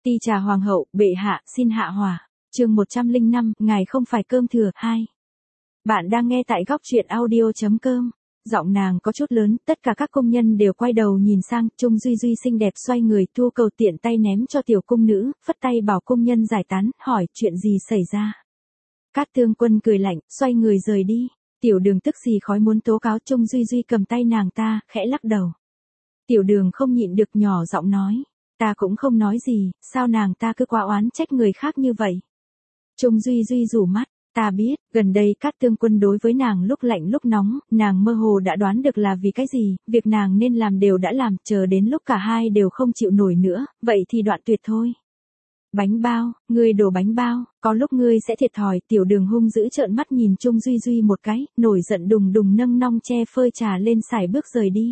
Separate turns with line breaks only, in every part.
Ti trà hoàng hậu, bệ hạ, xin hạ hỏa. Chương 105, ngài không phải cơm thừa, 2. Bạn đang nghe tại góc truyện audio.com. Giọng nàng có chút lớn, tất cả các công nhân đều quay đầu nhìn sang, Trung Duy Duy xinh đẹp xoay người, thu cầu tiện tay ném cho tiểu cung nữ, phất tay bảo công nhân giải tán, hỏi chuyện gì xảy ra. Cát Tương Quân cười lạnh, xoay người rời đi. Tiểu Đường tức xì khói muốn tố cáo, Trung Duy Duy cầm tay nàng ta, khẽ lắc đầu. Tiểu Đường không nhịn được nhỏ giọng nói, ta cũng không nói gì, sao nàng ta cứ quá oán trách người khác như vậy. Trung Duy Duy rủ mắt, ta biết, gần đây Cát Tương Quân đối với nàng lúc lạnh lúc nóng, nàng mơ hồ đã đoán được là vì cái gì, việc nàng nên làm đều đã làm, chờ đến lúc cả hai đều không chịu nổi nữa, vậy thì đoạn tuyệt thôi. Bánh bao, ngươi đổ bánh bao, có lúc ngươi sẽ thiệt thòi. Tiểu Đường hung dữ trợn mắt nhìn Trung Duy Duy một cái, nổi giận đùng đùng nâng nong che phơi trà lên xài bước rời đi.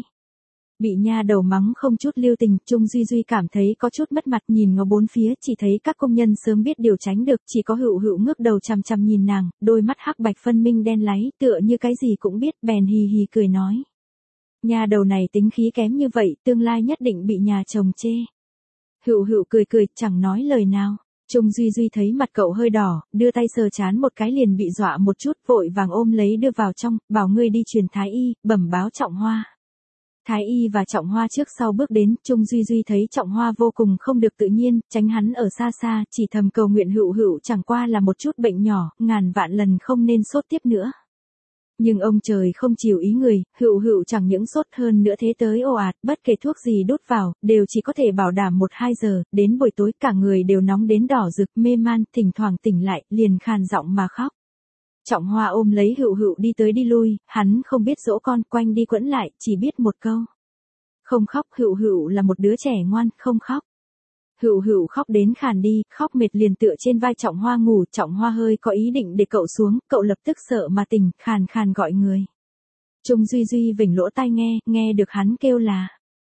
Bị nha đầu mắng không chút lưu tình, Trung Duy Duy cảm thấy có chút mất mặt, nhìn ngó bốn phía, chỉ thấy các công nhân sớm biết điều tránh được, chỉ có Hựu Hựu ngước đầu chằm chằm nhìn nàng, đôi mắt hắc bạch phân minh đen láy, tựa như cái gì cũng biết, bèn hì hì cười nói. Nha đầu này tính khí kém như vậy, tương lai nhất định bị nhà chồng chê. Hựu Hựu cười cười, chẳng nói lời nào. Trung Duy Duy thấy mặt cậu hơi đỏ, đưa tay sờ chán một cái liền bị dọa một chút, vội vàng ôm lấy đưa vào trong, bảo ngươi đi truyền thái y, bẩm báo Trọng Hoa. Thái y và Trọng Hoa trước sau bước đến, Trung Duy Duy thấy Trọng Hoa vô cùng không được tự nhiên, tránh hắn ở xa xa, chỉ thầm cầu nguyện Hựu Hựu chẳng qua là một chút bệnh nhỏ, ngàn vạn lần không nên sốt tiếp nữa. Nhưng ông trời không chiều ý người, Hựu Hựu chẳng những sốt hơn nữa thế tới ồ ạt, bất kể thuốc gì đút vào, đều chỉ có thể bảo đảm 1-2 giờ, đến buổi tối cả người đều nóng đến đỏ rực, mê man, thỉnh thoảng tỉnh lại, liền khàn giọng mà khóc. Trọng Hoa ôm lấy Hựu Hựu đi tới đi lui, hắn không biết dỗ con, quanh đi quẩn lại, chỉ biết một câu. Không khóc. Hựu Hựu là một đứa trẻ ngoan, không khóc. Hựu Hựu khóc đến khàn đi, khóc mệt liền tựa trên vai Trọng Hoa ngủ, Trọng Hoa hơi có ý định để cậu xuống, cậu lập tức sợ mà tỉnh, khàn khàn gọi người. Trung Duy Duy vểnh lỗ tai nghe được hắn kêu là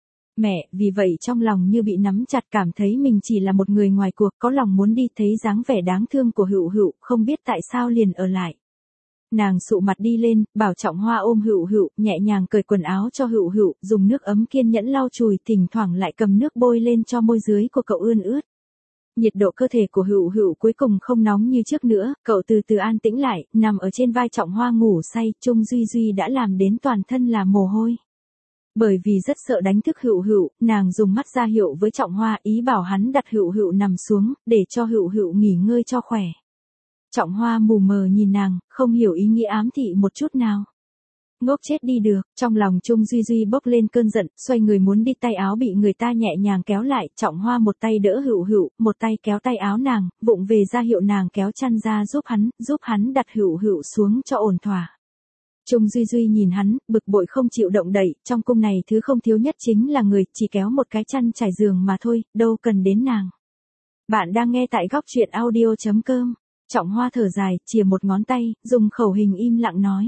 mẹ, vì vậy trong lòng như bị nắm chặt, cảm thấy mình chỉ là một người ngoài cuộc, có lòng muốn đi, thấy dáng vẻ đáng thương của Hựu Hựu, không biết tại sao liền ở lại. Nàng sụ mặt đi lên, bảo Trọng Hoa ôm Hựu Hựu, nhẹ nhàng cởi quần áo cho Hựu Hựu, dùng nước ấm kiên nhẫn lau chùi, thỉnh thoảng lại cầm nước bôi lên cho môi dưới của cậu ươn ướt. Nhiệt độ cơ thể của Hựu Hựu cuối cùng không nóng như trước nữa, cậu từ từ an tĩnh lại, nằm ở trên vai Trọng Hoa ngủ say, Trung Duy Duy đã làm đến toàn thân là mồ hôi. Bởi vì rất sợ đánh thức Hựu Hựu, nàng dùng mắt ra hiệu với Trọng Hoa, ý bảo hắn đặt Hựu Hựu nằm xuống, để cho Hựu Hựu nghỉ ngơi cho khỏe. Trọng Hoa mù mờ nhìn nàng, không hiểu ý nghĩa ám thị một chút nào. Ngốc chết đi được, trong lòng Trung Duy Duy bốc lên cơn giận, xoay người muốn đi, tay áo bị người ta nhẹ nhàng kéo lại, Trọng Hoa một tay đỡ Hựu Hựu, một tay kéo tay áo nàng, vụng về ra hiệu nàng kéo chăn ra giúp hắn đặt Hựu Hựu xuống cho ổn thỏa. Trung Duy Duy nhìn hắn, bực bội không chịu động đậy, trong cung này thứ không thiếu nhất chính là người, chỉ kéo một cái chăn trải giường mà thôi, đâu cần đến nàng. Bạn đang nghe tại góc truyện audio.com. Trọng Hoa thở dài, chìa một ngón tay, dùng khẩu hình im lặng nói.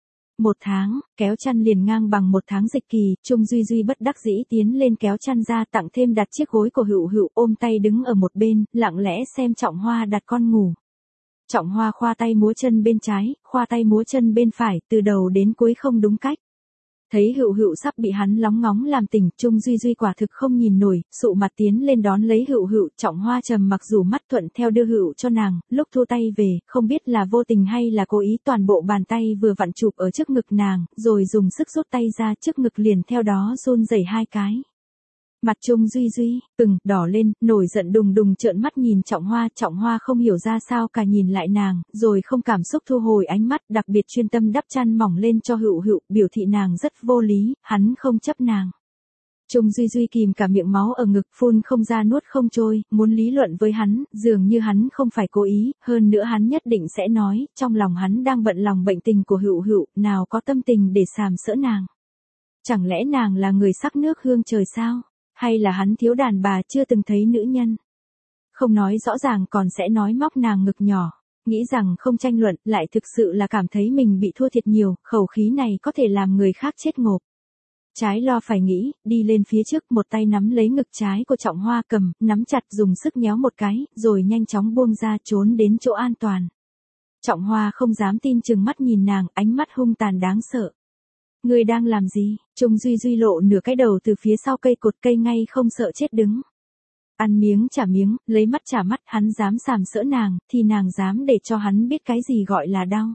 1 tháng, kéo chăn liền ngang bằng 1 tháng dịch kỳ, Trung Duy Duy bất đắc dĩ tiến lên kéo chăn ra, tặng thêm đặt chiếc gối của Hựu Hựu, ôm tay đứng ở một bên, lặng lẽ xem Trọng Hoa đặt con ngủ. Trọng Hoa khoa tay múa chân bên trái, khoa tay múa chân bên phải, từ đầu đến cuối không đúng cách. Thấy Hựu Hựu sắp bị hắn lóng ngóng làm tỉnh, Trung Duy Duy quả thực không nhìn nổi, sụ mặt tiến lên đón lấy Hựu Hựu, Trọng Hoa trầm mặc rủ mắt thuận theo đưa Hựu cho nàng, lúc thu tay về, không biết là vô tình hay là cố ý, toàn bộ bàn tay vừa vặn chụp ở trước ngực nàng, rồi dùng sức rút tay ra, trước ngực liền theo đó run rẩy 2 cái. Mặt Trung Duy Duy, đỏ lên, nổi giận đùng đùng trợn mắt nhìn Trọng Hoa không hiểu ra sao cả nhìn lại nàng, rồi không cảm xúc thu hồi ánh mắt, đặc biệt chuyên tâm đắp chăn mỏng lên cho Hựu Hựu, biểu thị nàng rất vô lý, hắn không chấp nàng. Trung Duy Duy kìm cả miệng máu ở ngực, phun không ra nuốt không trôi, muốn lý luận với hắn, dường như hắn không phải cố ý, hơn nữa hắn nhất định sẽ nói, trong lòng hắn đang bận lòng bệnh tình của Hựu Hựu, nào có tâm tình để sàm sỡ nàng. Chẳng lẽ nàng là người sắc nước hương trời sao? Hay là hắn thiếu đàn bà chưa từng thấy nữ nhân? Không nói rõ ràng còn sẽ nói móc nàng ngực nhỏ. Nghĩ rằng không tranh luận, lại thực sự là cảm thấy mình bị thua thiệt nhiều, khẩu khí này có thể làm người khác chết ngộp. Trái lo phải nghĩ, đi lên phía trước, một tay nắm lấy ngực trái của Trọng Hoa, cầm, nắm chặt, dùng sức nhéo một cái, rồi nhanh chóng buông ra, trốn đến chỗ an toàn. Trọng Hoa không dám tin chừng mắt nhìn nàng, ánh mắt hung tàn đáng sợ. Ngươi đang làm gì? Trung Duy Duy lộ nửa cái đầu từ phía sau cây cột cây ngay không sợ chết đứng. Ăn miếng trả miếng, lấy mắt trả mắt, hắn dám sàm sỡ nàng, thì nàng dám để cho hắn biết cái gì gọi là đau.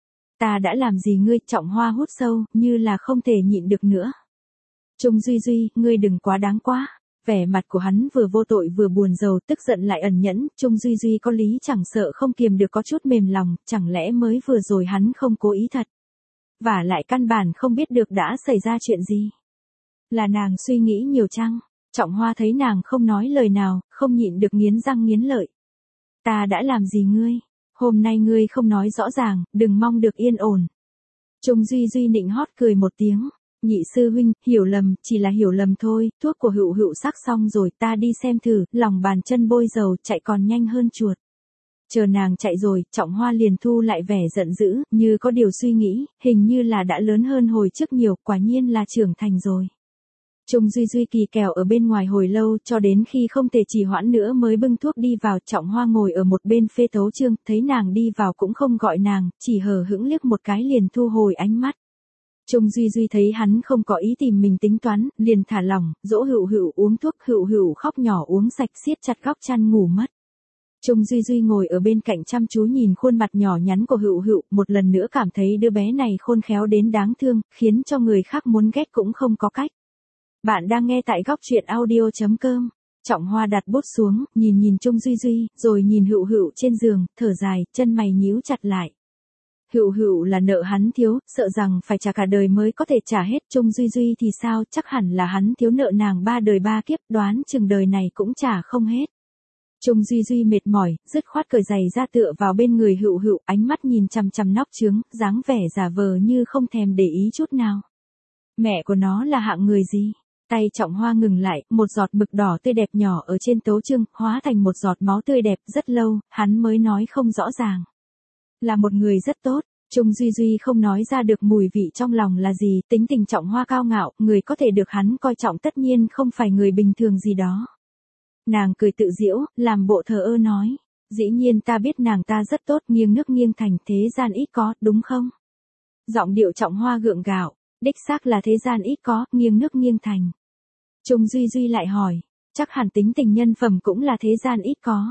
Ta đã làm gì ngươi? Trọng Hoa hút sâu, như là không thể nhịn được nữa. Trung Duy Duy, ngươi đừng quá đáng quá. Vẻ mặt của hắn vừa vô tội vừa buồn rầu, tức giận lại ẩn nhẫn, Trung Duy Duy có lý chẳng sợ không kiềm được có chút mềm lòng, chẳng lẽ mới vừa rồi hắn không cố ý thật. Và lại căn bản không biết được đã xảy ra chuyện gì. Là nàng suy nghĩ nhiều chăng? Trọng Hoa thấy nàng không nói lời nào, không nhịn được nghiến răng nghiến lợi. Ta đã làm gì ngươi? Hôm nay ngươi không nói rõ ràng, đừng mong được yên ổn. Trung Duy Duy nịnh hót cười một tiếng. Nhị sư huynh, hiểu lầm, chỉ là hiểu lầm thôi, thuốc của Hựu Hựu sắc xong rồi, ta đi xem thử, lòng bàn chân bôi dầu, chạy còn nhanh hơn chuột. Chờ nàng chạy rồi, Trọng Hoa liền thu lại vẻ giận dữ, như có điều suy nghĩ, hình như là đã lớn hơn hồi trước nhiều, quả nhiên là trưởng thành rồi. Trung Duy Duy kỳ kèo ở bên ngoài hồi lâu, cho đến khi không thể trì hoãn nữa mới bưng thuốc đi vào. Trọng Hoa ngồi ở một bên phê tấu chương, thấy nàng đi vào cũng không gọi nàng, chỉ hờ hững liếc một cái liền thu hồi ánh mắt. Trung Duy Duy thấy hắn không có ý tìm mình tính toán, liền thả lỏng, dỗ Hựu Hựu uống thuốc. Hựu Hựu khóc nhỏ uống sạch, siết chặt góc chăn ngủ mất. Trung Duy Duy ngồi ở bên cạnh chăm chú nhìn khuôn mặt nhỏ nhắn của Hựu Hựu, một lần nữa cảm thấy đứa bé này khôn khéo đến đáng thương, khiến cho người khác muốn ghét cũng không có cách. Bạn đang nghe tại góc truyện audio.com. Trọng Hoa đặt bút xuống, nhìn Trung Duy Duy, rồi nhìn Hựu Hựu trên giường, thở dài, chân mày nhíu chặt lại. Hựu Hựu là nợ hắn thiếu, sợ rằng phải trả cả đời mới có thể trả hết. Trung Duy Duy thì sao, chắc hẳn là hắn thiếu nợ nàng 3 đời 3 kiếp, đoán chừng đời này cũng trả không hết. Trung Duy Duy mệt mỏi, dứt khoát cởi giày ra tựa vào bên người Hựu Hựu, ánh mắt nhìn chằm chằm nóc trướng, dáng vẻ giả vờ như không thèm để ý chút nào. Mẹ của nó là hạng người gì? Tay Trọng Hoa ngừng lại, một giọt mực đỏ tươi đẹp nhỏ ở trên tấu chương, hóa thành một giọt máu tươi đẹp. Rất lâu, hắn mới nói không rõ ràng. Là một người rất tốt. Trung Duy Duy không nói ra được mùi vị trong lòng là gì, tính tình Trọng Hoa cao ngạo, người có thể được hắn coi trọng tất nhiên không phải người bình thường gì đó. Nàng cười tự giễu, làm bộ thờ ơ nói. Dĩ nhiên ta biết nàng ta rất tốt, nghiêng nước nghiêng thành, thế gian ít có, đúng không? Giọng điệu Trọng Hoa gượng gạo, đích xác là thế gian ít có, nghiêng nước nghiêng thành. Trung Duy Duy lại hỏi, chắc hẳn tính tình nhân phẩm cũng là thế gian ít có.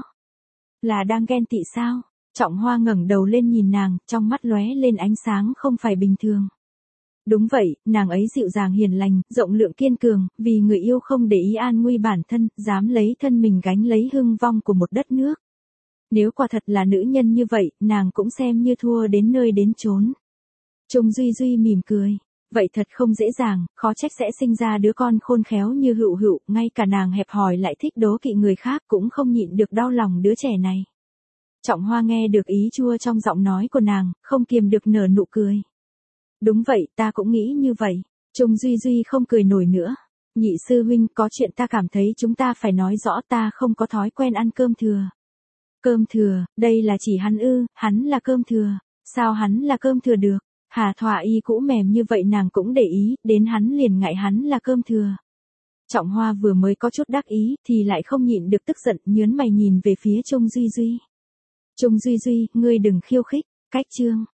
Là đang ghen tị sao? Trọng Hoa ngẩng đầu lên nhìn nàng, trong mắt lóe lên ánh sáng không phải bình thường. Đúng vậy, nàng ấy dịu dàng hiền lành, rộng lượng kiên cường, vì người yêu không để ý an nguy bản thân, dám lấy thân mình gánh lấy hưng vong của một đất nước. Nếu quả thật là nữ nhân như vậy, nàng cũng xem như thua đến nơi đến chốn. Trung Duy Duy mỉm cười. Vậy thật không dễ dàng, khó trách sẽ sinh ra đứa con khôn khéo như Hựu Hựu, ngay cả nàng hẹp hòi lại thích đố kỵ người khác cũng không nhịn được đau lòng đứa trẻ này. Trọng Hoa nghe được ý chua trong giọng nói của nàng, không kiềm được nở nụ cười. Đúng vậy, ta cũng nghĩ như vậy. Trung Duy Duy không cười nổi nữa. Nhị sư huynh, có chuyện ta cảm thấy chúng ta phải nói rõ, ta không có thói quen ăn cơm thừa. Cơm thừa, đây là chỉ hắn ư? Hắn là cơm thừa. Sao hắn là cơm thừa được? Hà Thỏa Y cũ mềm như vậy nàng cũng để ý, đến hắn liền ngại hắn là cơm thừa. Trọng Hoa vừa mới có chút đắc ý, thì lại không nhịn được tức giận, nhớn mày nhìn về phía Trung Duy Duy. Trung Duy Duy, ngươi đừng khiêu khích. Cách chương.